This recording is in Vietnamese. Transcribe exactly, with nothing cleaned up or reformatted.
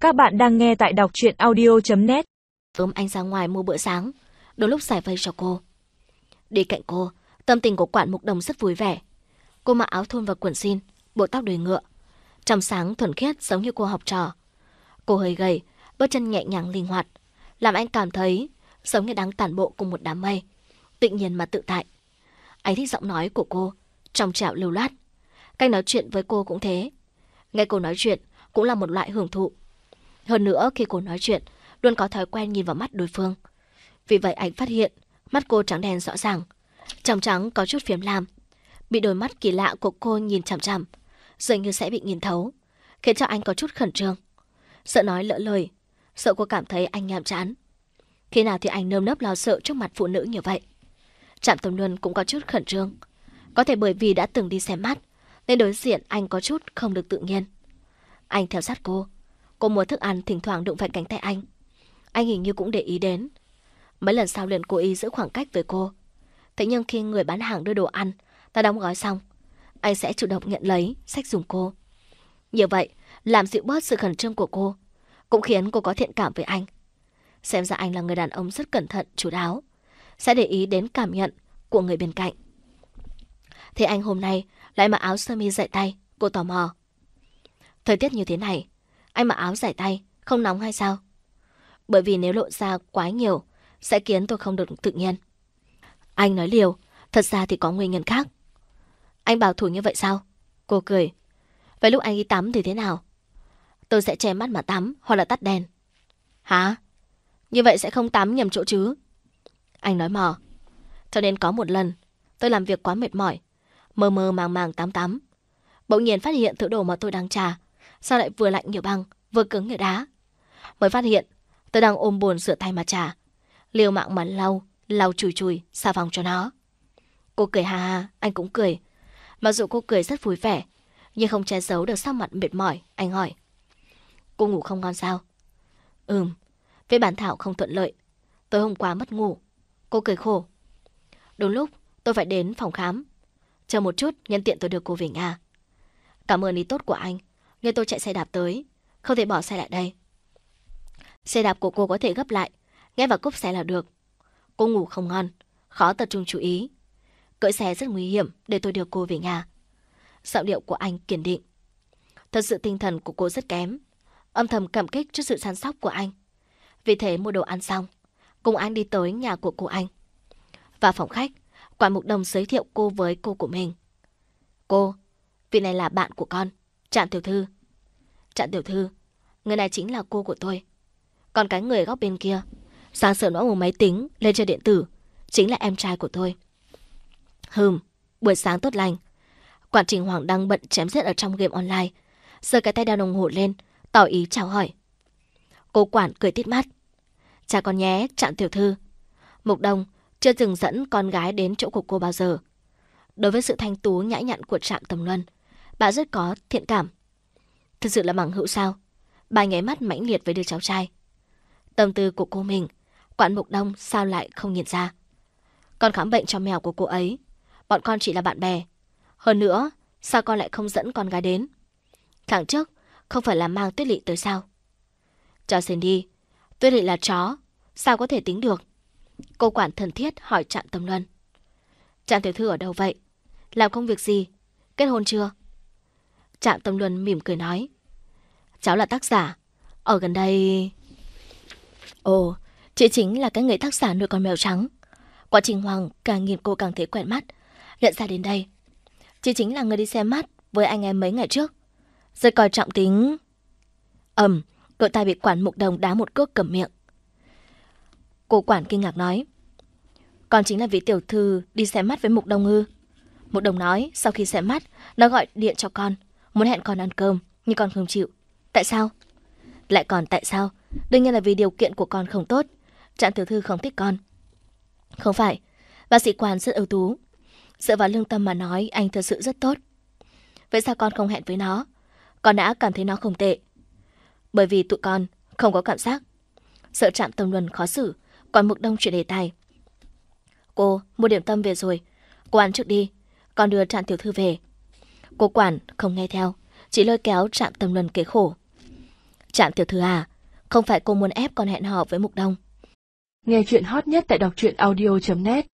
Các bạn đang nghe tại đọc truyện audio chấm net. Ôm anh ra ngoài mua bữa sáng, đôi lúc giải vây cho cô. Đi cạnh cô, tâm tình của Quản Mục Đồng rất vui vẻ. Cô mặc áo thun và quần jean, bộ tóc đuôi ngựa, trong sáng thuần khiết giống như cô học trò. Cô hơi gầy, bước chân nhẹ nhàng linh hoạt, làm anh cảm thấy giống như đang tản bộ cùng một đám mây, tự nhiên mà tự tại. Anh thích giọng nói của cô, trong trẻo lưu loát. Cách nói chuyện với cô cũng thế. Nghe cô nói chuyện cũng là một loại hưởng thụ. Hơn nữa khi cô nói chuyện, luôn có thói quen nhìn vào mắt đối phương. Vì vậy anh phát hiện mắt cô trắng đen rõ ràng, trong trắng có chút phiếm lam. Bị đôi mắt kỳ lạ của cô nhìn chằm chằm, dường như sẽ bị nhìn thấu, khiến cho anh có chút khẩn trương. Sợ nói lỡ lời, sợ cô cảm thấy anh nhàm chán. Khi nào thì anh nơm nớp lo sợ trước mặt phụ nữ như vậy. Trạm Tầm Luân cũng có chút khẩn trương. Có thể bởi vì đã từng đi xem mắt, nên đối diện anh có chút không được tự nhiên. Anh theo sát cô. Cô mua thức ăn thỉnh thoảng đụng phải cánh tay anh. Anh hình như cũng để ý đến. Mấy lần sau liền cố ý giữ khoảng cách với cô. Thế nhưng khi người bán hàng đưa đồ ăn ta đóng gói xong, anh sẽ chủ động nhận lấy, xách giùm cô. Như vậy làm dịu bớt sự khẩn trương của cô, cũng khiến cô có thiện cảm với anh. Xem ra anh là người đàn ông rất cẩn thận, chu đáo, sẽ để ý đến cảm nhận của người bên cạnh. Thế anh hôm nay lại mặc áo sơ mi dày tay. Cô tò mò. Thời tiết như thế này, anh mặc áo dày tay không nóng hay sao? Bởi vì nếu lộ ra quá nhiều sẽ khiến tôi không được tự nhiên. Anh nói liều, thật ra thì có nguyên nhân khác. Anh bảo thủ như vậy sao? Cô cười. Vậy lúc anh đi tắm thì thế nào? Tôi sẽ che mắt mà tắm hoặc là tắt đèn. Hả? Như vậy sẽ không tắm nhầm chỗ chứ? Anh nói mò. Cho nên có một lần tôi làm việc quá mệt mỏi, mơ mơ màng màng tắm tắm, bỗng nhiên phát hiện thứ đồ mà tôi đang trà sao lại vừa lạnh như băng, vừa cứng như đá. Mới phát hiện tôi đang ôm bồn rửa tay mà trà, liều mạng mà lau, lau chùi chùi xà phòng cho nó. Cô cười ha ha, anh cũng cười. Mặc dù cô cười rất vui vẻ, nhưng không che giấu được sắc mặt mệt mỏi. Anh hỏi. Cô ngủ không ngon sao? Ừm, với bản thảo không thuận lợi, tối hôm qua mất ngủ. Cô cười khổ. Đúng lúc tôi phải đến phòng khám. Chờ một chút, nhân tiện tôi đưa cô về nhà. Cảm ơn ý tốt của anh, nhưng tôi chạy xe đạp tới, không thể bỏ xe lại đây. Xe đạp của cô có thể gấp lại, nghe vào cốp xe là được. Cô ngủ không ngon, khó tập trung chú ý. Cưỡi xe rất nguy hiểm, để tôi đưa cô về nhà. Giọng điệu của anh kiên định. Thật sự tinh thần của cô rất kém, âm thầm cảm kích trước sự săn sóc của anh. Vì thế mua đồ ăn xong, cùng anh đi tới nhà của cô anh. Vào phòng khách, Quản Mục Đồng giới thiệu cô với cô của mình. Cô, vị này là bạn của con, Trạm tiểu thư. Trạm tiểu thư, người này chính là cô của tôi. Còn cái người góc bên kia, sáng sớm nó một máy tính lên chơi điện tử, chính là em trai của tôi. Hừm, buổi sáng tốt lành. Quản Trình Hoàng đang bận chém giết ở trong game online, giơ cái tay đeo đồng hồ lên, tỏ ý chào hỏi. Cô Quản cười tít mắt. Chào con nhé, Trạm tiểu thư. Mục Đồng chưa từng dẫn con gái đến chỗ của cô bao giờ. Đối với sự thanh tú nhã nhặn của Trạm Tầm Luân, bà rất có thiện cảm. Thực sự là bằng hữu sao? Bà nháy mắt mãnh liệt với đứa cháu trai. Tâm tư của cô mình, Quản Mục Đông sao lại không nhìn ra? Con khám bệnh cho mèo của cô ấy, bọn con chỉ là bạn bè. Hơn nữa, sao con lại không dẫn con gái đến? Tháng trước, không phải là mang Tuyết Lị tới sao? Cho xin đi, Tuyết Lị là chó, sao có thể tính được? Cô Quản thân thiết hỏi Trạm Tầm Luân. Trạm tiểu thư ở đâu vậy? Làm công việc gì? Kết hôn chưa? Trạm Tầm Luân mỉm cười nói. Cháu là tác giả. Ở gần đây... Ồ, chị chính là cái người tác giả nuôi con mèo trắng. Quá Trình Hoàng càng nhìn cô càng thấy quen mắt, nhận ra đến đây. Chị chính là người đi xem mắt với anh em mấy ngày trước. Rất coi trọng tính... Ầm, cậu ta bị Quản Mục Đồng đá một cước cầm miệng. Cô Quản kinh ngạc nói. Con chính là vị tiểu thư đi xem mắt với Mục Đồng ư? Mục Đồng nói sau khi xem mắt, nó gọi điện cho con, muốn hẹn con ăn cơm, nhưng con không chịu. Tại sao? Lại còn tại sao? Đương nhiên là vì điều kiện của con không tốt. Trạm tiểu thư không thích con. Không phải, bác sĩ Quan rất ưu tú. Dựa vào lương tâm mà nói, anh thật sự rất tốt. Vậy sao con không hẹn với nó? Con đã cảm thấy nó không tệ. Bởi vì tụi con không có cảm giác. Sợ Trạm Tầm Luân khó xử, Quản Mục Đông chuyển đề tài. Cô mua điểm tâm về rồi, cô ăn trước đi, con đưa Trạm tiểu thư về. Cô Quản không nghe theo, chỉ lôi kéo Trạm Tầm Luân kể khổ. Trạm tiểu thư à, không phải cô muốn ép con hẹn hò với Mục Đông. Nghe chuyện hot nhất tại đọc truyện audio chấm net.